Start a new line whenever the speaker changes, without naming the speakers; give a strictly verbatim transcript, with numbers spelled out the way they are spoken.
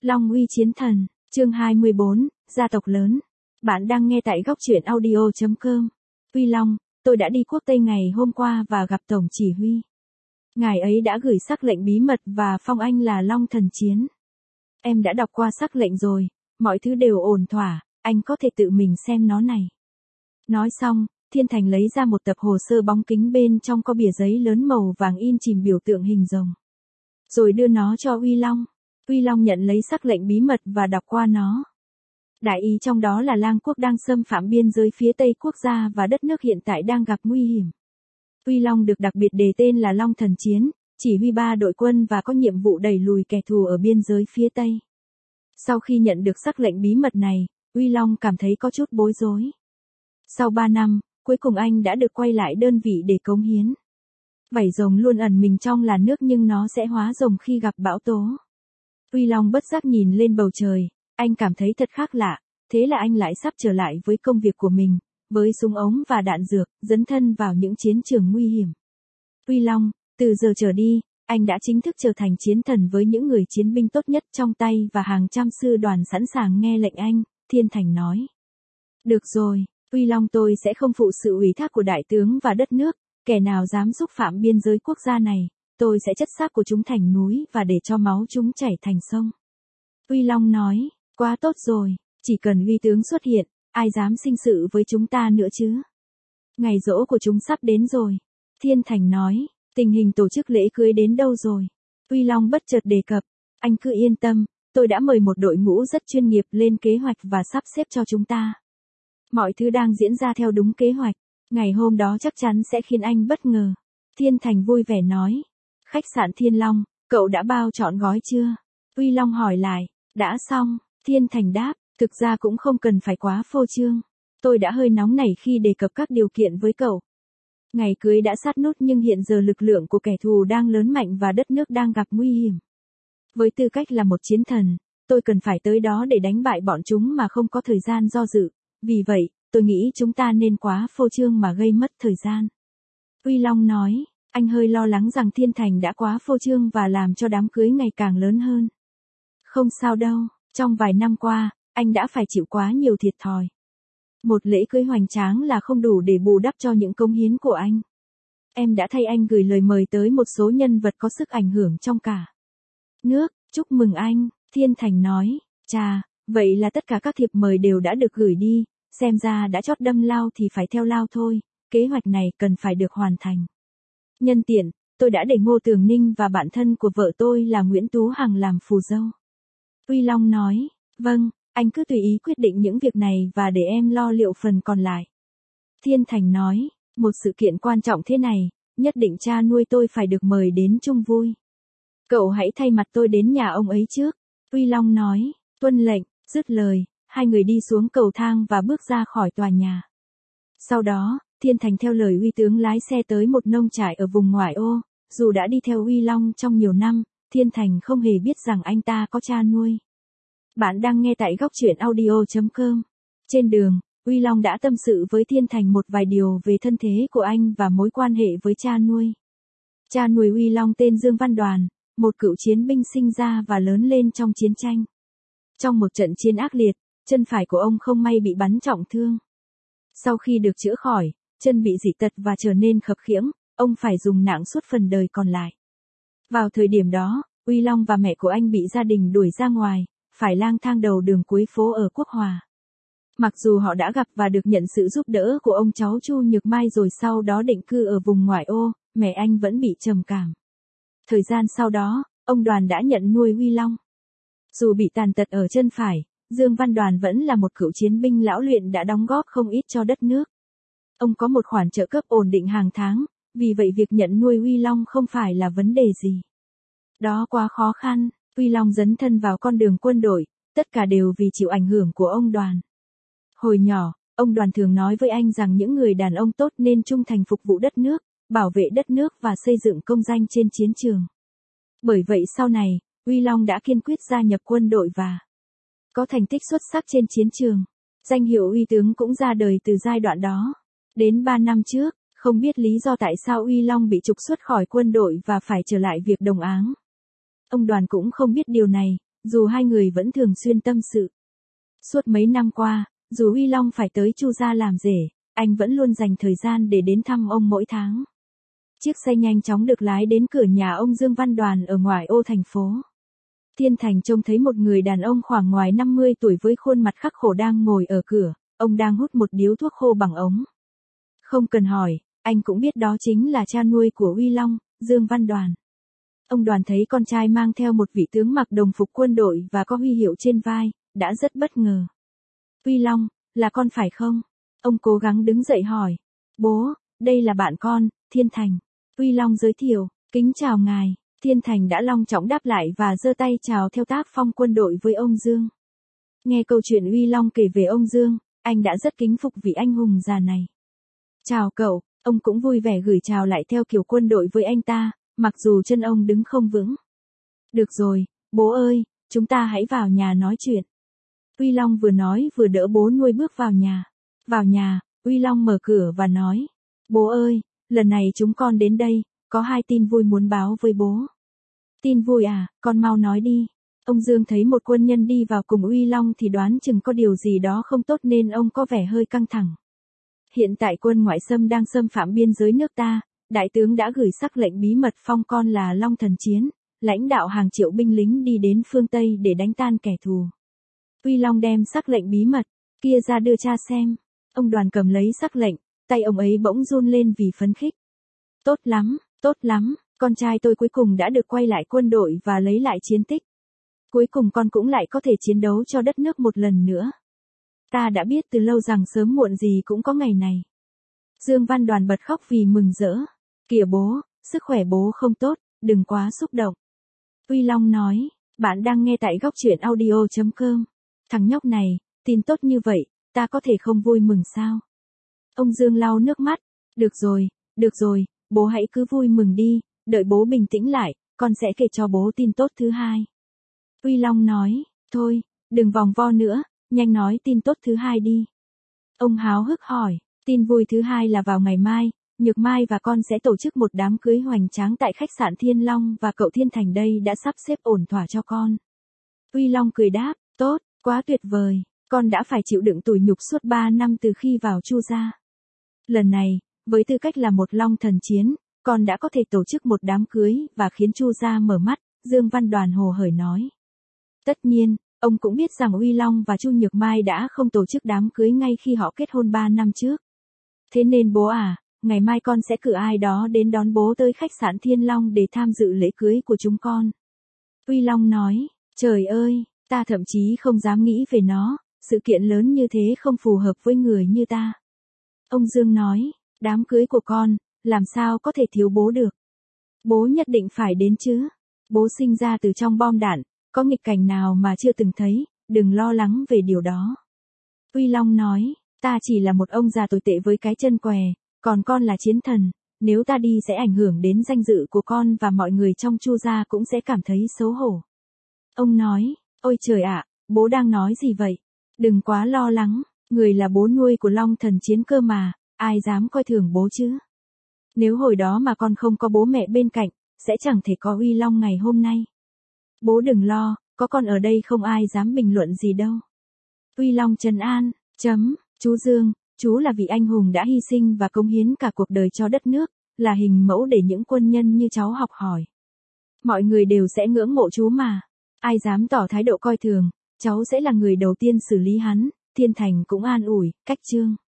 Long uy chiến thần, chương hai mươi bốn, gia tộc lớn. Bạn đang nghe tại góc truyện audio chấm com. Uy Long, tôi đã đi quốc Tây ngày hôm qua và gặp Tổng chỉ huy. Ngài ấy đã gửi sắc lệnh bí mật và phong anh là Long thần chiến. Em đã đọc qua sắc lệnh rồi, mọi thứ đều ổn thỏa, anh có thể tự mình xem nó này. Nói xong, Thiên Thành lấy ra một tập hồ sơ bóng kính bên trong có bìa giấy lớn màu vàng in chìm biểu tượng hình rồng. Rồi đưa nó cho Uy Long. Uy Long nhận lấy sắc lệnh bí mật và đọc qua nó. Đại ý trong đó là Lang quốc đang xâm phạm biên giới phía Tây quốc gia và đất nước hiện tại đang gặp nguy hiểm. Uy Long được đặc biệt đề tên là Long thần chiến, chỉ huy ba đội quân và có nhiệm vụ đẩy lùi kẻ thù ở biên giới phía Tây. Sau khi nhận được sắc lệnh bí mật này, Uy Long cảm thấy có chút bối rối. Sau ba năm, cuối cùng anh đã được quay lại đơn vị để cống hiến. Vảy rồng luôn ẩn mình trong làn nước nhưng nó sẽ hóa rồng khi gặp bão tố. Uy Long bất giác nhìn lên bầu trời, anh cảm thấy thật khác lạ, thế là anh lại sắp trở lại với công việc của mình, với súng ống và đạn dược, dấn thân vào những chiến trường nguy hiểm. Uy Long, từ giờ trở đi, anh đã chính thức trở thành chiến thần với những người chiến binh tốt nhất trong tay và hàng trăm sư đoàn sẵn sàng nghe lệnh anh, Thiên Thành nói. Được rồi, Uy Long, tôi sẽ không phụ sự ủy thác của đại tướng và đất nước, kẻ nào dám xúc phạm biên giới quốc gia này, tôi sẽ chất xác của chúng thành núi và để cho máu chúng chảy thành sông. Uy Long nói, quá tốt rồi, chỉ cần uy tướng xuất hiện, ai dám sinh sự với chúng ta nữa chứ. Ngày giỗ của chúng sắp đến rồi. Thiên Thành nói, tình hình tổ chức lễ cưới đến đâu rồi? Uy Long bất chợt đề cập, anh cứ yên tâm, tôi đã mời một đội ngũ rất chuyên nghiệp lên kế hoạch và sắp xếp cho chúng ta. Mọi thứ đang diễn ra theo đúng kế hoạch, ngày hôm đó chắc chắn sẽ khiến anh bất ngờ. Thiên Thành vui vẻ nói, khách sạn Thiên Long, cậu đã bao trọn gói chưa? Uy Long hỏi lại, đã xong, Thiên Thành đáp, thực ra cũng không cần phải quá phô trương. Tôi đã hơi nóng nảy khi đề cập các điều kiện với cậu. Ngày cưới đã sát nút nhưng hiện giờ lực lượng của kẻ thù đang lớn mạnh và đất nước đang gặp nguy hiểm. Với tư cách là một chiến thần, tôi cần phải tới đó để đánh bại bọn chúng mà không có thời gian do dự. Vì vậy, tôi nghĩ chúng ta nên quá phô trương mà gây mất thời gian. Uy Long nói, anh hơi lo lắng rằng Thiên Thành đã quá phô trương và làm cho đám cưới ngày càng lớn hơn. Không sao đâu, trong vài năm qua, anh đã phải chịu quá nhiều thiệt thòi. Một lễ cưới hoành tráng là không đủ để bù đắp cho những cống hiến của anh. Em đã thay anh gửi lời mời tới một số nhân vật có sức ảnh hưởng trong cả nước, chúc mừng anh, Thiên Thành nói, chà, vậy là tất cả các thiệp mời đều đã được gửi đi, xem ra đã chót đâm lao thì phải theo lao thôi, kế hoạch này cần phải được hoàn thành. Nhân tiện, tôi đã để Ngô Tường Ninh và bạn thân của vợ tôi là Nguyễn Tú Hằng làm phù dâu. Uy Long nói, vâng, anh cứ tùy ý quyết định những việc này và để em lo liệu phần còn lại. Thiên Thành nói, một sự kiện quan trọng thế này, nhất định cha nuôi tôi phải được mời đến chung vui. Cậu hãy thay mặt tôi đến nhà ông ấy trước. Uy Long nói, tuân lệnh, dứt lời, hai người đi xuống cầu thang và bước ra khỏi tòa nhà. Sau đó, Thiên Thành theo lời Uy tướng lái xe tới một nông trại ở vùng ngoại ô, dù đã đi theo Uy Long trong nhiều năm, Thiên Thành không hề biết rằng anh ta có cha nuôi. Bạn đang nghe tại góc truyện audio chấm com. Trên đường, Uy Long đã tâm sự với Thiên Thành một vài điều về thân thế của anh và mối quan hệ với cha nuôi. Cha nuôi Uy Long tên Dương Văn Đoàn, một cựu chiến binh sinh ra và lớn lên trong chiến tranh. Trong một trận chiến ác liệt, chân phải của ông không may bị bắn trọng thương. Sau khi được chữa khỏi, chân bị dị tật và trở nên khập khiễng, ông phải dùng nạng suốt phần đời còn lại. Vào thời điểm đó, Uy Long và mẹ của anh bị gia đình đuổi ra ngoài, phải lang thang đầu đường cuối phố ở Quốc Hòa. Mặc dù họ đã gặp và được nhận sự giúp đỡ của ông cháu Chu Nhược Mai rồi sau đó định cư ở vùng ngoại ô, mẹ anh vẫn bị trầm cảm. Thời gian sau đó, ông Đoàn đã nhận nuôi Uy Long. Dù bị tàn tật ở chân phải, Dương Văn Đoàn vẫn là một cựu chiến binh lão luyện đã đóng góp không ít cho đất nước. Ông có một khoản trợ cấp ổn định hàng tháng, vì vậy việc nhận nuôi Uy Long không phải là vấn đề gì. Đó quá khó khăn, Uy Long dấn thân vào con đường quân đội, tất cả đều vì chịu ảnh hưởng của ông Đoàn. Hồi nhỏ, ông Đoàn thường nói với anh rằng những người đàn ông tốt nên trung thành phục vụ đất nước, bảo vệ đất nước và xây dựng công danh trên chiến trường. Bởi vậy sau này, Uy Long đã kiên quyết gia nhập quân đội và có thành tích xuất sắc trên chiến trường. Danh hiệu Uy tướng cũng ra đời từ giai đoạn đó. Đến ba năm trước, không biết lý do tại sao Uy Long bị trục xuất khỏi quân đội và phải trở lại việc đồng áng. Ông Đoàn cũng không biết điều này, dù hai người vẫn thường xuyên tâm sự. Suốt mấy năm qua, dù Uy Long phải tới Chu gia làm rể, anh vẫn luôn dành thời gian để đến thăm ông mỗi tháng. Chiếc xe nhanh chóng được lái đến cửa nhà ông Dương Văn Đoàn ở ngoại ô thành phố. Thiên Thành trông thấy một người đàn ông khoảng ngoài năm mươi tuổi với khuôn mặt khắc khổ đang ngồi ở cửa, ông đang hút một điếu thuốc khô bằng ống. Không cần hỏi, anh cũng biết đó chính là cha nuôi của Uy Long, Dương Văn Đoàn. Ông Đoàn thấy con trai mang theo một vị tướng mặc đồng phục quân đội và có huy hiệu trên vai, đã rất bất ngờ. Uy Long, là con phải không? Ông cố gắng đứng dậy hỏi. Bố, đây là bạn con, Thiên Thành. Uy Long giới thiệu, kính chào ngài. Thiên Thành đã long trọng đáp lại và giơ tay chào theo tác phong quân đội với ông Dương. Nghe câu chuyện Uy Long kể về ông Dương, anh đã rất kính phục vị anh hùng già này. Chào cậu, ông cũng vui vẻ gửi chào lại theo kiểu quân đội với anh ta, mặc dù chân ông đứng không vững. Được rồi, bố ơi, chúng ta hãy vào nhà nói chuyện. Uy Long vừa nói vừa đỡ bố nuôi bước vào nhà. Vào nhà, Uy Long mở cửa và nói. Bố ơi, lần này chúng con đến đây, có hai tin vui muốn báo với bố. Tin vui à, con mau nói đi. Ông Dương thấy một quân nhân đi vào cùng Uy Long thì đoán chừng có điều gì đó không tốt nên ông có vẻ hơi căng thẳng. Hiện tại quân ngoại xâm đang xâm phạm biên giới nước ta, đại tướng đã gửi sắc lệnh bí mật phong con là Long Thần Chiến, lãnh đạo hàng triệu binh lính đi đến phương Tây để đánh tan kẻ thù. Uy Long đem sắc lệnh bí mật kia ra đưa cha xem. Ông Đoàn cầm lấy sắc lệnh, tay ông ấy bỗng run lên vì phấn khích. Tốt lắm, tốt lắm, con trai tôi cuối cùng đã được quay lại quân đội và lấy lại chiến tích. Cuối cùng con cũng lại có thể chiến đấu cho đất nước một lần nữa. Ta đã biết từ lâu rằng sớm muộn gì cũng có ngày này. Dương Văn Đoàn bật khóc vì mừng rỡ. Kìa bố, sức khỏe bố không tốt, đừng quá xúc động. Uy Long nói, bạn đang nghe tại góc truyện audio chấm com. Thằng nhóc này, tin tốt như vậy, ta có thể không vui mừng sao? Ông Dương lau nước mắt. Được rồi, được rồi, bố hãy cứ vui mừng đi, đợi bố bình tĩnh lại, con sẽ kể cho bố tin tốt thứ hai. Uy Long nói, thôi, đừng vòng vo nữa, nhanh nói tin tốt thứ hai đi. Ông háo hức hỏi, tin vui thứ hai là vào ngày mai, Nhược Mai và con sẽ tổ chức một đám cưới hoành tráng tại khách sạn Thiên Long và cậu Thiên Thành đây đã sắp xếp ổn thỏa cho con. Uy Long cười đáp, tốt, quá tuyệt vời, con đã phải chịu đựng tủi nhục suốt ba năm từ khi vào Chu gia. Lần này, với tư cách là một Long Thần Chiến, con đã có thể tổ chức một đám cưới và khiến Chu gia mở mắt, Dương Văn Đoàn hồ hởi nói. Tất nhiên, ông cũng biết rằng Uy Long và Chu Nhược Mai đã không tổ chức đám cưới ngay khi họ kết hôn ba năm trước. Thế nên bố à, ngày mai con sẽ cử ai đó đến đón bố tới khách sạn Thiên Long để tham dự lễ cưới của chúng con. Uy Long nói, trời ơi, ta thậm chí không dám nghĩ về nó, sự kiện lớn như thế không phù hợp với người như ta. Ông Dương nói, đám cưới của con, làm sao có thể thiếu bố được. Bố nhất định phải đến chứ. Bố sinh ra từ trong bom đạn, có nghịch cảnh nào mà chưa từng thấy, đừng lo lắng về điều đó. Uy Long nói, ta chỉ là một ông già tồi tệ với cái chân què, còn con là chiến thần, nếu ta đi sẽ ảnh hưởng đến danh dự của con và mọi người trong Chu gia cũng sẽ cảm thấy xấu hổ. Ông nói, ôi trời ạ, bố đang nói gì vậy? Đừng quá lo lắng, người là bố nuôi của Long Thần Chiến cơ mà, ai dám coi thường bố chứ? Nếu hồi đó mà con không có bố mẹ bên cạnh, sẽ chẳng thể có Uy Long ngày hôm nay. Bố đừng lo, có con ở đây không ai dám bình luận gì đâu. Uy Long trấn an, chấm, chú Dương, chú là vị anh hùng đã hy sinh và cống hiến cả cuộc đời cho đất nước, là hình mẫu để những quân nhân như cháu học hỏi. Mọi người đều sẽ ngưỡng mộ chú mà, ai dám tỏ thái độ coi thường, cháu sẽ là người đầu tiên xử lý hắn. Thiên Thành cũng an ủi, cách Trương.